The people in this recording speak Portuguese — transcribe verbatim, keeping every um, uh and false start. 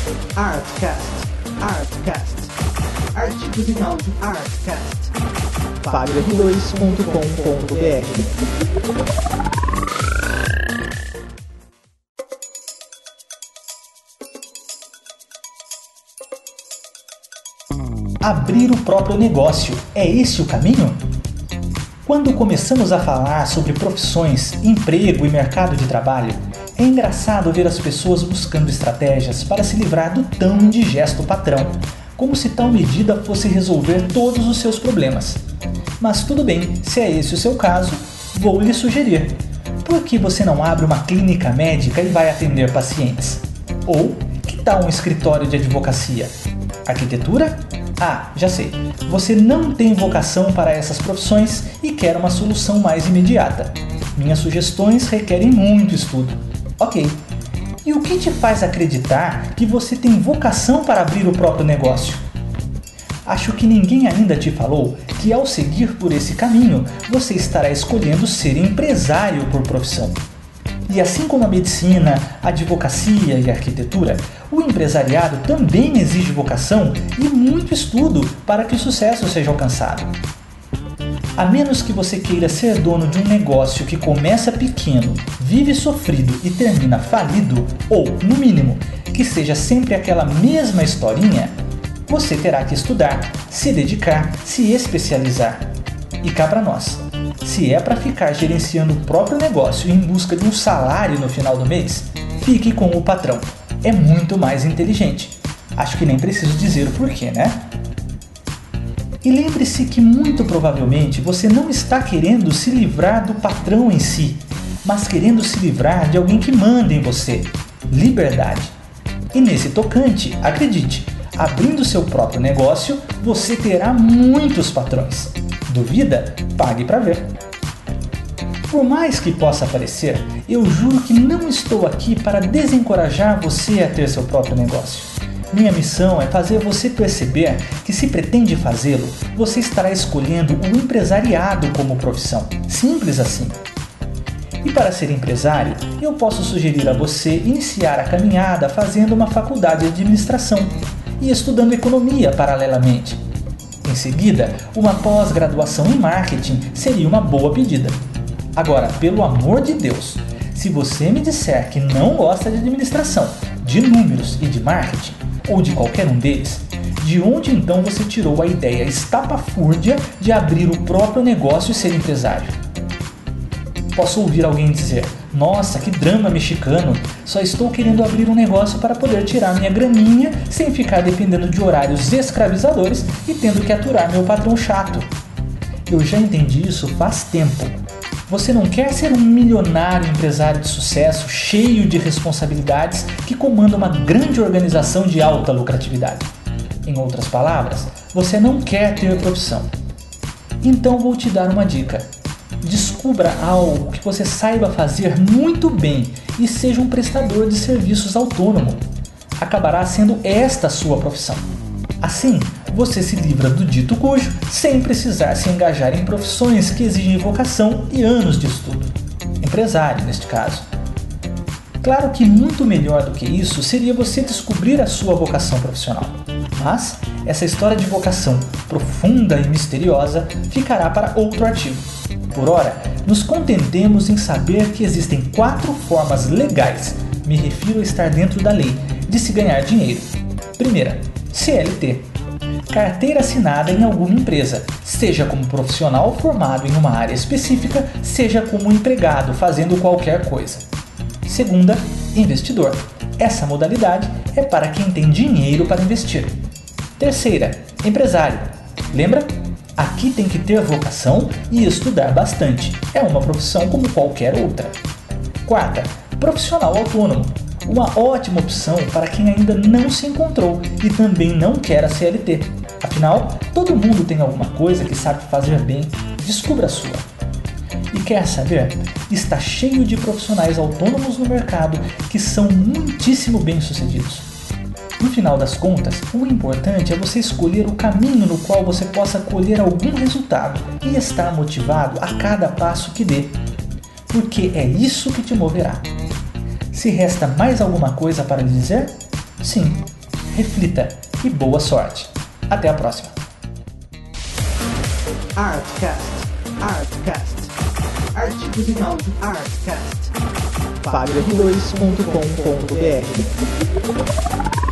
Artcast, Artcast, artigos em áudio Artcast. fábio r dois ponto com ponto b r. Abrir o próprio negócio, é esse o caminho? Quando começamos a falar sobre profissões, emprego e mercado de trabalho, é engraçado ver as pessoas buscando estratégias para se livrar do tão indigesto patrão, como se tal medida fosse resolver todos os seus problemas. Mas tudo bem, se é esse o seu caso, vou lhe sugerir. Por que você não abre uma clínica médica e vai atender pacientes? Ou, que tal um escritório de advocacia? Arquitetura? Ah, já sei. Você não tem vocação para essas profissões e quer uma solução mais imediata. Minhas sugestões requerem muito estudo. Ok. E o que te faz acreditar que você tem vocação para abrir o próprio negócio? Acho que ninguém ainda te falou que ao seguir por esse caminho, você estará escolhendo ser empresário por profissão. E assim como a medicina, a advocacia e a arquitetura, o empresariado também exige vocação e muito estudo para que o sucesso seja alcançado. A menos que você queira ser dono de um negócio que começa pequeno, vive sofrido e termina falido, ou, no mínimo, que seja sempre aquela mesma historinha, você terá que estudar, se dedicar, se especializar. E cá para nós. Se é para ficar gerenciando o próprio negócio em busca de um salário no final do mês, fique com o patrão. É muito mais inteligente. Acho que nem preciso dizer o porquê, né? E lembre-se que muito provavelmente você não está querendo se livrar do patrão em si, mas querendo se livrar de alguém que manda em você. Liberdade. E nesse tocante, acredite, abrindo seu próprio negócio, você terá muitos patrões. Duvida? Pague para ver. Por mais que possa parecer, eu juro que não estou aqui para desencorajar você a ter seu próprio negócio. Minha missão é fazer você perceber que, se pretende fazê-lo, você estará escolhendo o empresariado como profissão. Simples assim. E para ser empresário, eu posso sugerir a você iniciar a caminhada fazendo uma faculdade de administração e estudando economia paralelamente. Em seguida, uma pós-graduação em marketing seria uma boa pedida. Agora, pelo amor de Deus, se você me disser que não gosta de administração, de números e de marketing, ou de qualquer um deles, de onde então você tirou a ideia estapafúrdia de abrir o próprio negócio e ser empresário? Posso ouvir alguém dizer: nossa, que drama mexicano, só estou querendo abrir um negócio para poder tirar minha graninha sem ficar dependendo de horários escravizadores e tendo que aturar meu patrão chato. Eu já entendi isso faz tempo. Você não quer ser um milionário empresário de sucesso, cheio de responsabilidades, que comanda uma grande organização de alta lucratividade. Em outras palavras, você não quer ter profissão. Então vou te dar uma dica. Descubra algo que você saiba fazer muito bem e seja um prestador de serviços autônomo. Acabará sendo esta a sua profissão. Assim, você se livra do dito cujo sem precisar se engajar em profissões que exigem vocação e anos de estudo. Empresário, neste caso. Claro que muito melhor do que isso seria você descobrir a sua vocação profissional. Mas essa história de vocação profunda e misteriosa ficará para outro artigo. Por ora, nos contentemos em saber que existem quatro formas legais, me refiro a estar dentro da lei, de se ganhar dinheiro. Primeira, C L T. Carteira assinada em alguma empresa, seja como profissional formado em uma área específica, seja como empregado fazendo qualquer coisa. Segunda, investidor. Essa modalidade é para quem tem dinheiro para investir. Terceira, empresário. Lembra? Aqui tem que ter vocação e estudar bastante. É uma profissão como qualquer outra. Quarta, profissional autônomo. Uma ótima opção para quem ainda não se encontrou e também não quer a C L T. Afinal, todo mundo tem alguma coisa que sabe fazer bem. Descubra a sua. E quer saber? Está cheio de profissionais autônomos no mercado que são muitíssimo bem-sucedidos. No final das contas, o importante é você escolher o caminho no qual você possa colher algum resultado e estar motivado a cada passo que dê. Porque é isso que te moverá. Se resta mais alguma coisa para lhe dizer? Sim, reflita e boa sorte. Até a próxima. Artcast, Artcast, artigos em áudio Artcast. fábio r dois ponto com ponto b r